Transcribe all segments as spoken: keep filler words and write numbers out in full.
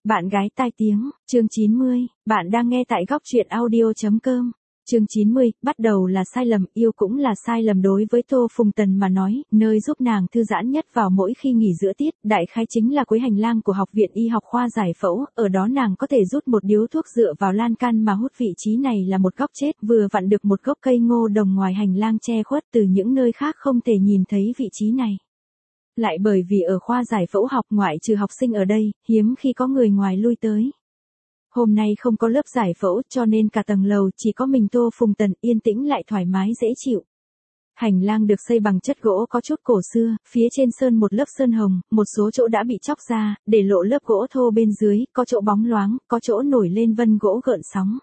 Bạn gái tai tiếng, chương chín mươi, bạn đang nghe tại góc truyện audio.com. Chương chín mươi, bắt đầu là sai lầm, yêu cũng là sai lầm. Đối với Tô Phùng Tần mà nói, nơi giúp nàng thư giãn nhất vào mỗi khi nghỉ giữa tiết, đại khái chính là cuối hành lang của học viện y học khoa giải phẫu, ở đó nàng có thể rút một điếu thuốc dựa vào lan can mà hút. Vị trí này là một góc chết, vừa vặn được một gốc cây ngô đồng ngoài hành lang che khuất, từ những nơi khác không thể nhìn thấy vị trí này. Lại bởi vì ở khoa giải phẫu học ngoại trừ học sinh ở đây, hiếm khi có người ngoài lui tới. Hôm nay không có lớp giải phẫu cho nên cả tầng lầu chỉ có mình Tô Phùng Tần yên tĩnh lại thoải mái dễ chịu. Hành lang được xây bằng chất gỗ có chút cổ xưa, phía trên sơn một lớp sơn hồng, một số chỗ đã bị chóc ra, để lộ lớp gỗ thô bên dưới, có chỗ bóng loáng, có chỗ nổi lên vân gỗ gợn sóng.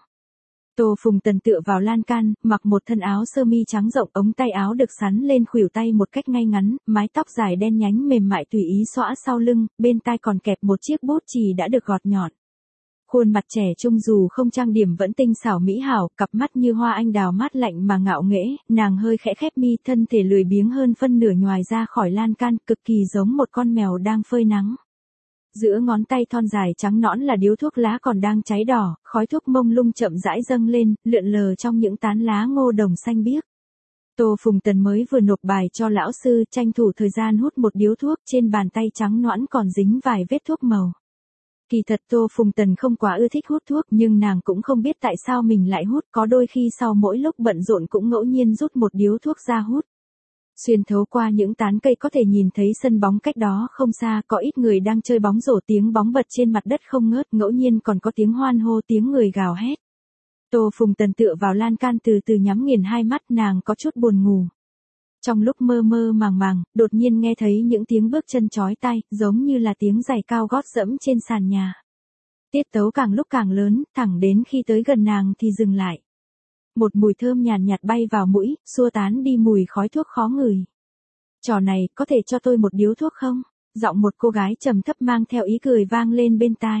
Tô Phùng Tần tựa vào lan can, mặc một thân áo sơ mi trắng rộng, ống tay áo được xắn lên khuỷu tay một cách ngay ngắn, mái tóc dài đen nhánh mềm mại tùy ý xõa sau lưng, bên tai còn kẹp một chiếc bút chì đã được gọt nhọn. Khuôn mặt trẻ trung dù không trang điểm vẫn tinh xảo mỹ hảo, cặp mắt như hoa anh đào mát lạnh mà ngạo nghễ, nàng hơi khẽ khép mi, thân thể lười biếng hơn phân nửa nhòi ra khỏi lan can, cực kỳ giống một con mèo đang phơi nắng. Giữa ngón tay thon dài trắng nõn là điếu thuốc lá còn đang cháy đỏ, khói thuốc mông lung chậm rãi dâng lên, lượn lờ trong những tán lá ngô đồng xanh biếc. Tô Phùng Tần mới vừa nộp bài cho lão sư, tranh thủ thời gian hút một điếu thuốc, trên bàn tay trắng nõn còn dính vài vết thuốc màu. Kỳ thật Tô Phùng Tần không quá ưa thích hút thuốc, nhưng nàng cũng không biết tại sao mình lại hút, có đôi khi sau mỗi lúc bận rộn cũng ngẫu nhiên rút một điếu thuốc ra hút. Xuyên thấu qua những tán cây có thể nhìn thấy sân bóng cách đó không xa, có ít người đang chơi bóng rổ, tiếng bóng bật trên mặt đất không ngớt, ngẫu nhiên còn có tiếng hoan hô, tiếng người gào hét. Tô Phùng Tần tựa vào lan can từ từ nhắm nghiền hai mắt, nàng có chút buồn ngủ. Trong lúc mơ mơ màng màng, đột nhiên nghe thấy những tiếng bước chân chói tai, giống như là tiếng giày cao gót dẫm trên sàn nhà. Tiết tấu càng lúc càng lớn, thẳng đến khi tới gần nàng thì dừng lại. Một mùi thơm nhàn nhạt bay vào mũi, xua tán đi mùi khói thuốc khó ngửi. Trò này, có thể cho tôi một điếu thuốc không? Giọng một cô gái trầm thấp mang theo ý cười vang lên bên tai.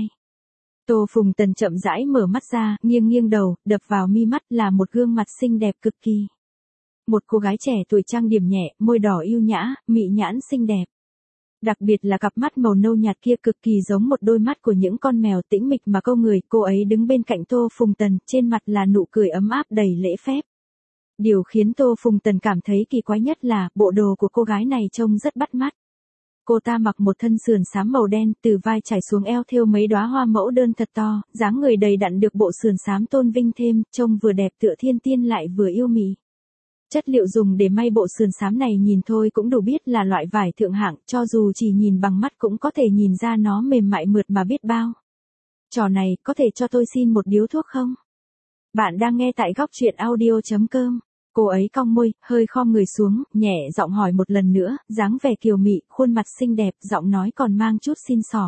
Tô Phùng Tần chậm rãi mở mắt ra, nghiêng nghiêng đầu, đập vào mi mắt là một gương mặt xinh đẹp cực kỳ. Một cô gái trẻ tuổi trang điểm nhẹ, môi đỏ yêu nhã, mị nhãn xinh đẹp. Đặc biệt là cặp mắt màu nâu nhạt kia cực kỳ giống một đôi mắt của những con mèo tĩnh mịch mà câu người. Cô ấy đứng bên cạnh Tô Phùng Tần, trên mặt là nụ cười ấm áp đầy lễ phép. Điều khiến Tô Phùng Tần cảm thấy kỳ quái nhất là, bộ đồ của cô gái này trông rất bắt mắt. Cô ta mặc một thân sườn xám màu đen, từ vai trải xuống eo thêu mấy đóa hoa mẫu đơn thật to, dáng người đầy đặn được bộ sườn xám tôn vinh thêm, trông vừa đẹp tựa thiên tiên lại vừa yêu mị. Chất liệu dùng để may bộ sườn xám này nhìn thôi cũng đủ biết là loại vải thượng hạng, cho dù chỉ nhìn bằng mắt cũng có thể nhìn ra nó mềm mại mượt mà biết bao. Trò này, có thể cho tôi xin một điếu thuốc không? Bạn đang nghe tại góc truyện audio.com. Cô ấy cong môi, hơi khom người xuống, nhẹ giọng hỏi một lần nữa, dáng vẻ kiều mị, khuôn mặt xinh đẹp, giọng nói còn mang chút xin xỏ.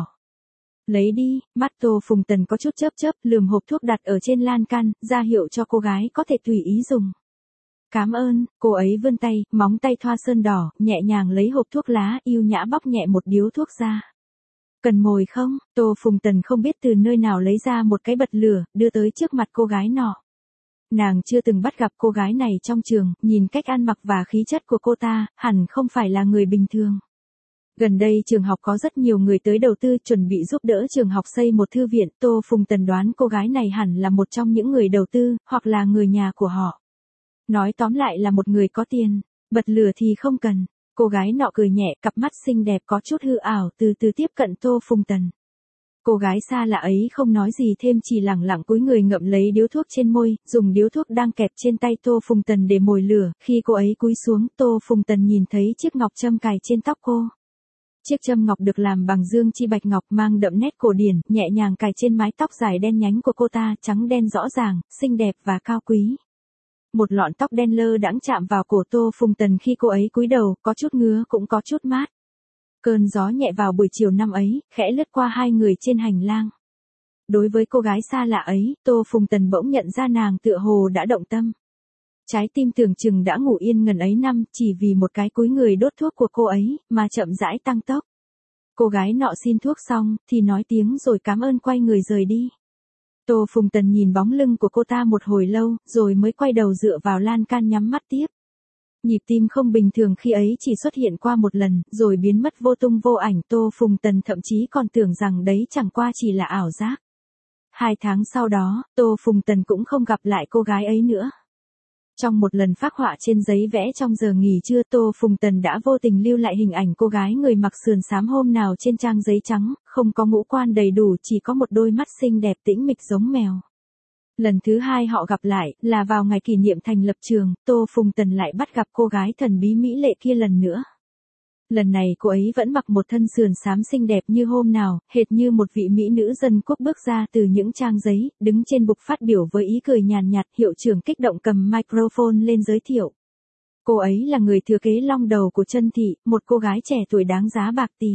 Lấy đi, mắt Tô Phùng Tần có chút chớp chớp, lườm hộp thuốc đặt ở trên lan can, ra hiệu cho cô gái có thể tùy ý dùng. Cảm ơn, cô ấy vươn tay, móng tay thoa sơn đỏ, nhẹ nhàng lấy hộp thuốc lá, yêu nhã bóc nhẹ một điếu thuốc ra. Cần mồi không? Tô Phùng Tần không biết từ nơi nào lấy ra một cái bật lửa, đưa tới trước mặt cô gái nọ. Nàng chưa từng bắt gặp cô gái này trong trường, nhìn cách ăn mặc và khí chất của cô ta, hẳn không phải là người bình thường. Gần đây trường học có rất nhiều người tới đầu tư chuẩn bị giúp đỡ trường học xây một thư viện, Tô Phùng Tần đoán cô gái này hẳn là một trong những người đầu tư, hoặc là người nhà của họ. Nói tóm lại là một người có tiền, bật lửa thì không cần. Cô gái nọ cười nhẹ, cặp mắt xinh đẹp có chút hư ảo từ từ tiếp cận Tô Phùng Tần. Cô gái xa lạ ấy không nói gì thêm, chỉ lẳng lặng cúi người ngậm lấy điếu thuốc trên môi, dùng điếu thuốc đang kẹp trên tay Tô Phùng Tần để mồi lửa. Khi cô ấy cúi xuống, Tô Phùng Tần nhìn thấy chiếc ngọc châm cài trên tóc cô. Chiếc châm ngọc được làm bằng dương chi bạch ngọc mang đậm nét cổ điển, nhẹ nhàng cài trên mái tóc dài đen nhánh của cô ta, trắng đen rõ ràng, xinh đẹp và cao quý. Một lọn tóc đen lơ đãng chạm vào cổ Tô Phùng Tần khi cô ấy cúi đầu, có chút ngứa cũng có chút mát. Cơn gió nhẹ vào buổi chiều năm ấy, khẽ lướt qua hai người trên hành lang. Đối với cô gái xa lạ ấy, Tô Phùng Tần bỗng nhận ra nàng tựa hồ đã động tâm. Trái tim tưởng chừng đã ngủ yên ngần ấy năm, chỉ vì một cái cúi người đốt thuốc của cô ấy, mà chậm rãi tăng tốc. Cô gái nọ xin thuốc xong, thì nói tiếng rồi cảm ơn quay người rời đi. Tô Phùng Tần nhìn bóng lưng của cô ta một hồi lâu, rồi mới quay đầu dựa vào lan can nhắm mắt tiếp. Nhịp tim không bình thường khi ấy chỉ xuất hiện qua một lần, rồi biến mất vô tung vô ảnh. Tô Phùng Tần thậm chí còn tưởng rằng đấy chẳng qua chỉ là ảo giác. Hai tháng sau đó, Tô Phùng Tần cũng không gặp lại cô gái ấy nữa. Trong một lần phác họa trên giấy vẽ trong giờ nghỉ trưa, Tô Phùng Tần đã vô tình lưu lại hình ảnh cô gái người mặc sườn xám hôm nào trên trang giấy trắng, không có ngũ quan đầy đủ, chỉ có một đôi mắt xinh đẹp tĩnh mịch giống mèo. Lần thứ hai họ gặp lại, là vào ngày kỷ niệm thành lập trường, Tô Phùng Tần lại bắt gặp cô gái thần bí mỹ lệ kia lần nữa. Lần này cô ấy vẫn mặc một thân sườn xám xinh đẹp như hôm nào, hệt như một vị mỹ nữ dân quốc bước ra từ những trang giấy, đứng trên bục phát biểu với ý cười nhàn nhạt. Hiệu trưởng kích động cầm microphone lên giới thiệu. Cô ấy là người thừa kế long đầu của Trân Thị, một cô gái trẻ tuổi đáng giá bạc tỷ.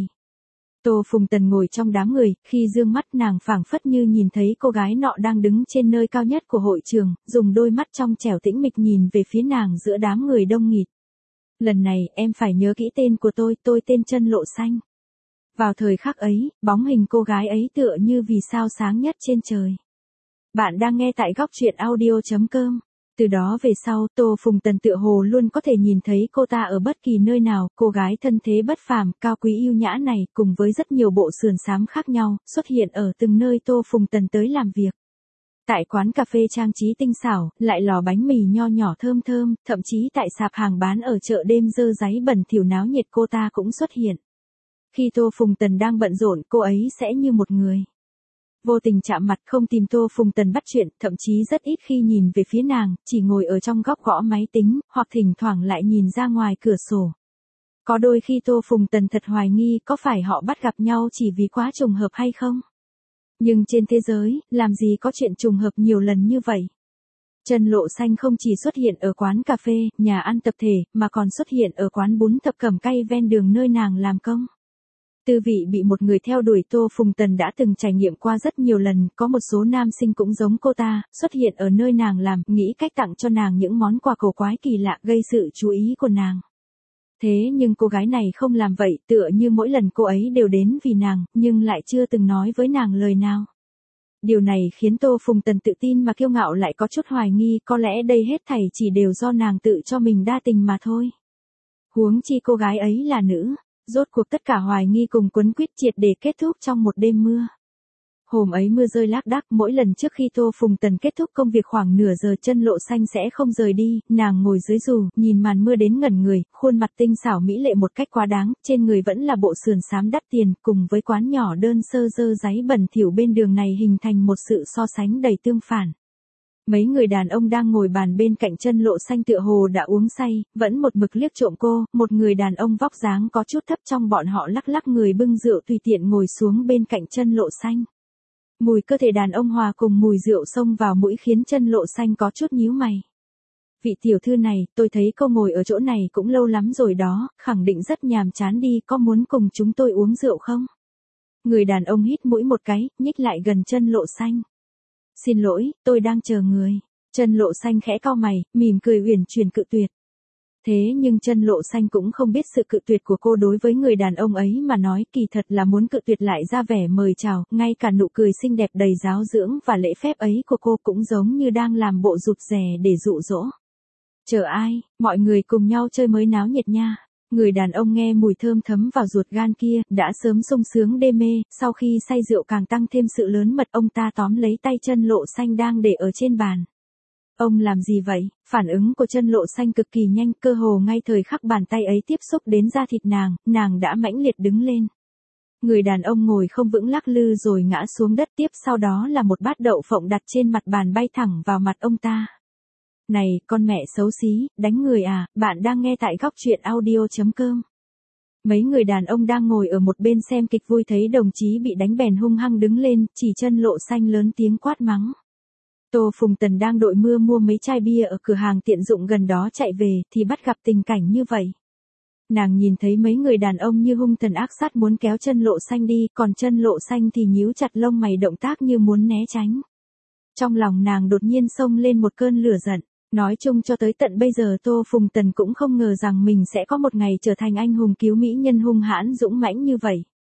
Tô Phùng Tần ngồi trong đám người, khi dương mắt nàng phảng phất như nhìn thấy cô gái nọ đang đứng trên nơi cao nhất của hội trường, dùng đôi mắt trong trẻo tĩnh mịch nhìn về phía nàng giữa đám người đông nghịt. Lần này, em phải nhớ kỹ tên của tôi, tôi tên Trân Lộ Xanh. Vào thời khắc ấy, bóng hình cô gái ấy tựa như vì sao sáng nhất trên trời. Bạn đang nghe tại góc truyện audio chấm com. Từ đó về sau, Tô Phùng Tần tựa hồ luôn có thể nhìn thấy cô ta ở bất kỳ nơi nào. Cô gái thân thế bất phàm, cao quý yêu nhã này, cùng với rất nhiều bộ sườn xám khác nhau, xuất hiện ở từng nơi Tô Phùng Tần tới làm việc. Tại quán cà phê trang trí tinh xảo, lại lò bánh mì nho nhỏ thơm thơm, thậm chí tại sạp hàng bán ở chợ đêm dơ dáy bẩn thỉu náo nhiệt cô ta cũng xuất hiện. Khi Tô Phùng Tần đang bận rộn, cô ấy sẽ như một người vô tình chạm mặt, không tìm Tô Phùng Tần bắt chuyện, thậm chí rất ít khi nhìn về phía nàng, chỉ ngồi ở trong góc gõ máy tính, hoặc thỉnh thoảng lại nhìn ra ngoài cửa sổ. Có đôi khi Tô Phùng Tần thật hoài nghi có phải họ bắt gặp nhau chỉ vì quá trùng hợp hay không. Nhưng trên thế giới, làm gì có chuyện trùng hợp nhiều lần như vậy. Trân Lộ Xanh không chỉ xuất hiện ở quán cà phê, nhà ăn tập thể, mà còn xuất hiện ở quán bún thập cẩm cay ven đường nơi nàng làm công. Tư vị bị một người theo đuổi Tô Phùng Tần đã từng trải nghiệm qua rất nhiều lần, có một số nam sinh cũng giống cô ta, xuất hiện ở nơi nàng làm, nghĩ cách tặng cho nàng những món quà cổ quái kỳ lạ gây sự chú ý của nàng. Thế nhưng cô gái này không làm vậy, tựa như mỗi lần cô ấy đều đến vì nàng, nhưng lại chưa từng nói với nàng lời nào. Điều này khiến Tô Phùng Tần tự tin mà kiêu ngạo lại có chút hoài nghi, có lẽ đây hết thảy chỉ đều do nàng tự cho mình đa tình mà thôi. Huống chi cô gái ấy là nữ. Rốt cuộc tất cả hoài nghi cùng quấn quýt triệt để kết thúc trong một đêm mưa. Hôm ấy mưa rơi lác đác, mỗi lần trước khi Tô Phùng Tần kết thúc công việc khoảng nửa giờ Trân Lộ Xanh sẽ không rời đi, nàng ngồi dưới dù, nhìn màn mưa đến ngẩn người, khuôn mặt tinh xảo mỹ lệ một cách quá đáng, trên người vẫn là bộ sườn xám đắt tiền, cùng với quán nhỏ đơn sơ dơ dáy bẩn thỉu bên đường này hình thành một sự so sánh đầy tương phản. Mấy người đàn ông đang ngồi bàn bên cạnh Trân Lộ Xanh tựa hồ đã uống say, vẫn một mực liếc trộm cô, một người đàn ông vóc dáng có chút thấp trong bọn họ lắc lắc người bưng rượu tùy tiện ngồi xuống bên cạnh Trân Lộ Xanh. Mùi cơ thể đàn ông hòa cùng mùi rượu xông vào mũi khiến Trân Lộ Xanh có chút nhíu mày. Vị tiểu thư này, tôi thấy cô ngồi ở chỗ này cũng lâu lắm rồi đó, khẳng định rất nhàm chán đi, có muốn cùng chúng tôi uống rượu không? Người đàn ông hít mũi một cái, nhích lại gần Trân Lộ Xanh. Xin lỗi, tôi đang chờ người. Trân Lộ Xanh khẽ cau mày, mỉm cười uyển chuyển cự tuyệt. Thế nhưng Trân Lộ Xanh cũng không biết sự cự tuyệt của cô đối với người đàn ông ấy mà nói, kỳ thật là muốn cự tuyệt lại ra vẻ mời chào, ngay cả nụ cười xinh đẹp đầy giáo dưỡng và lễ phép ấy của cô cũng giống như đang làm bộ rụt rè để dụ dỗ. Chờ ai, mọi người cùng nhau chơi mới náo nhiệt nha. Người đàn ông nghe mùi thơm thấm vào ruột gan kia, đã sớm sung sướng đê mê, sau khi say rượu càng tăng thêm sự lớn mật, ông ta tóm lấy tay Trân Lộ Xanh đang để ở trên bàn. Ông làm gì vậy? Phản ứng của Trân Lộ Xanh cực kỳ nhanh, cơ hồ ngay thời khắc bàn tay ấy tiếp xúc đến da thịt nàng, nàng đã mãnh liệt đứng lên. Người đàn ông ngồi không vững lắc lư rồi ngã xuống đất, tiếp sau đó là một bát đậu phộng đặt trên mặt bàn bay thẳng vào mặt ông ta. Này, con mẹ xấu xí, đánh người à, bạn đang nghe tại góc truyện audio chấm com. Mấy người đàn ông đang ngồi ở một bên xem kịch vui thấy đồng chí bị đánh bèn hung hăng đứng lên, chỉ Trân Lộ Xanh lớn tiếng quát mắng. Tô Phùng Tần đang đội mưa mua mấy chai bia ở cửa hàng tiện dụng gần đó chạy về, thì bắt gặp tình cảnh như vậy. Nàng nhìn thấy mấy người đàn ông như hung thần ác sát muốn kéo Trân Lộ Xanh đi, còn Trân Lộ Xanh thì nhíu chặt lông mày động tác như muốn né tránh. Trong lòng nàng đột nhiên xông lên một cơn lửa giận. Nói chung cho tới tận bây giờ Tô Phùng Tần cũng không ngờ rằng mình sẽ có một ngày trở thành anh hùng cứu mỹ nhân hung hãn dũng mãnh như vậy.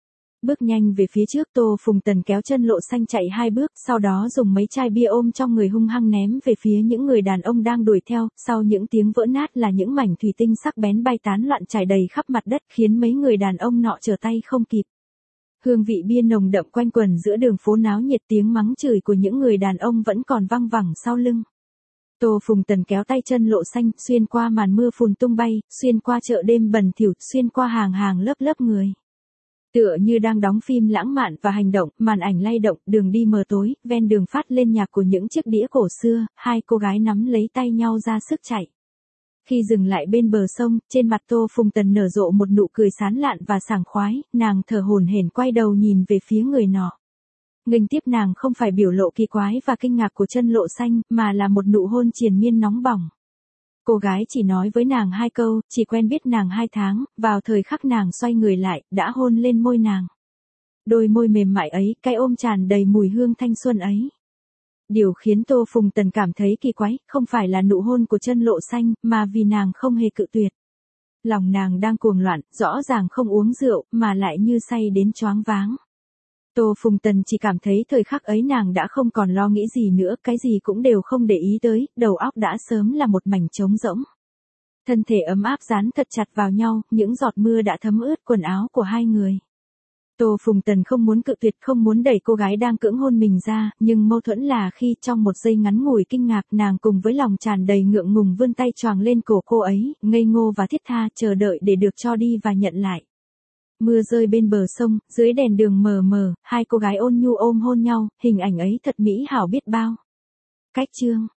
bước nhanh về phía trước. Tô Phùng Tần kéo chân Lộ Xanh chạy hai bước, sau đó dùng mấy chai bia ôm trong người hung hăng ném về phía những người đàn ông đang đuổi theo, sau những tiếng vỡ nát là những mảnh thủy tinh sắc bén bay tán loạn trải đầy khắp mặt đất, khiến mấy người đàn ông nọ trở tay không kịp. Hương vị bia nồng đậm quanh quẩn giữa đường phố náo nhiệt, tiếng mắng chửi của những người đàn ông vẫn còn văng vẳng sau lưng. Tô Phùng Tần kéo tay chân Lộ Xanh, xuyên qua màn mưa phùn tung bay, xuyên qua chợ đêm bẩn thỉu, xuyên qua hàng hàng lớp lớp người. Tựa như đang đóng phim lãng mạn và hành động, màn ảnh lay động, đường đi mờ tối, ven đường phát lên nhạc của những chiếc đĩa cổ xưa, hai cô gái nắm lấy tay nhau ra sức chạy. Khi dừng lại bên bờ sông, trên mặt Tô Phùng Tần nở rộ một nụ cười sán lạn và sảng khoái, nàng thở hổn hển quay đầu nhìn về phía người nọ. Nghênh tiếp nàng không phải biểu lộ kỳ quái và kinh ngạc của chân Lộ Xanh, mà là một nụ hôn triền miên nóng bỏng. Cô gái chỉ nói với nàng hai câu, chỉ quen biết nàng hai tháng, vào thời khắc nàng xoay người lại, đã hôn lên môi nàng. Đôi môi mềm mại ấy, cái ôm tràn đầy mùi hương thanh xuân ấy. Điều khiến Tô Phùng Tần cảm thấy kỳ quái, không phải là nụ hôn của chân Lộ Xanh, mà vì nàng không hề cự tuyệt. Lòng nàng đang cuồng loạn, rõ ràng không uống rượu, mà lại như say đến choáng váng. Tô Phùng Tần chỉ cảm thấy thời khắc ấy nàng đã không còn lo nghĩ gì nữa, cái gì cũng đều không để ý tới, đầu óc đã sớm là một mảnh trống rỗng. Thân thể ấm áp dán thật chặt vào nhau, những giọt mưa đã thấm ướt quần áo của hai người. Tô Phùng Tần không muốn cự tuyệt, không muốn đẩy cô gái đang cưỡng hôn mình ra, nhưng mâu thuẫn là khi trong một giây ngắn ngủi kinh ngạc, nàng cùng với lòng tràn đầy ngượng ngùng vươn tay choàng lên cổ cô ấy, ngây ngô và thiết tha, chờ đợi để được cho đi và nhận lại. Mưa rơi bên bờ sông, dưới đèn đường mờ mờ, hai cô gái ôn nhu ôm hôn nhau, hình ảnh ấy thật mỹ hảo biết bao. Cách chương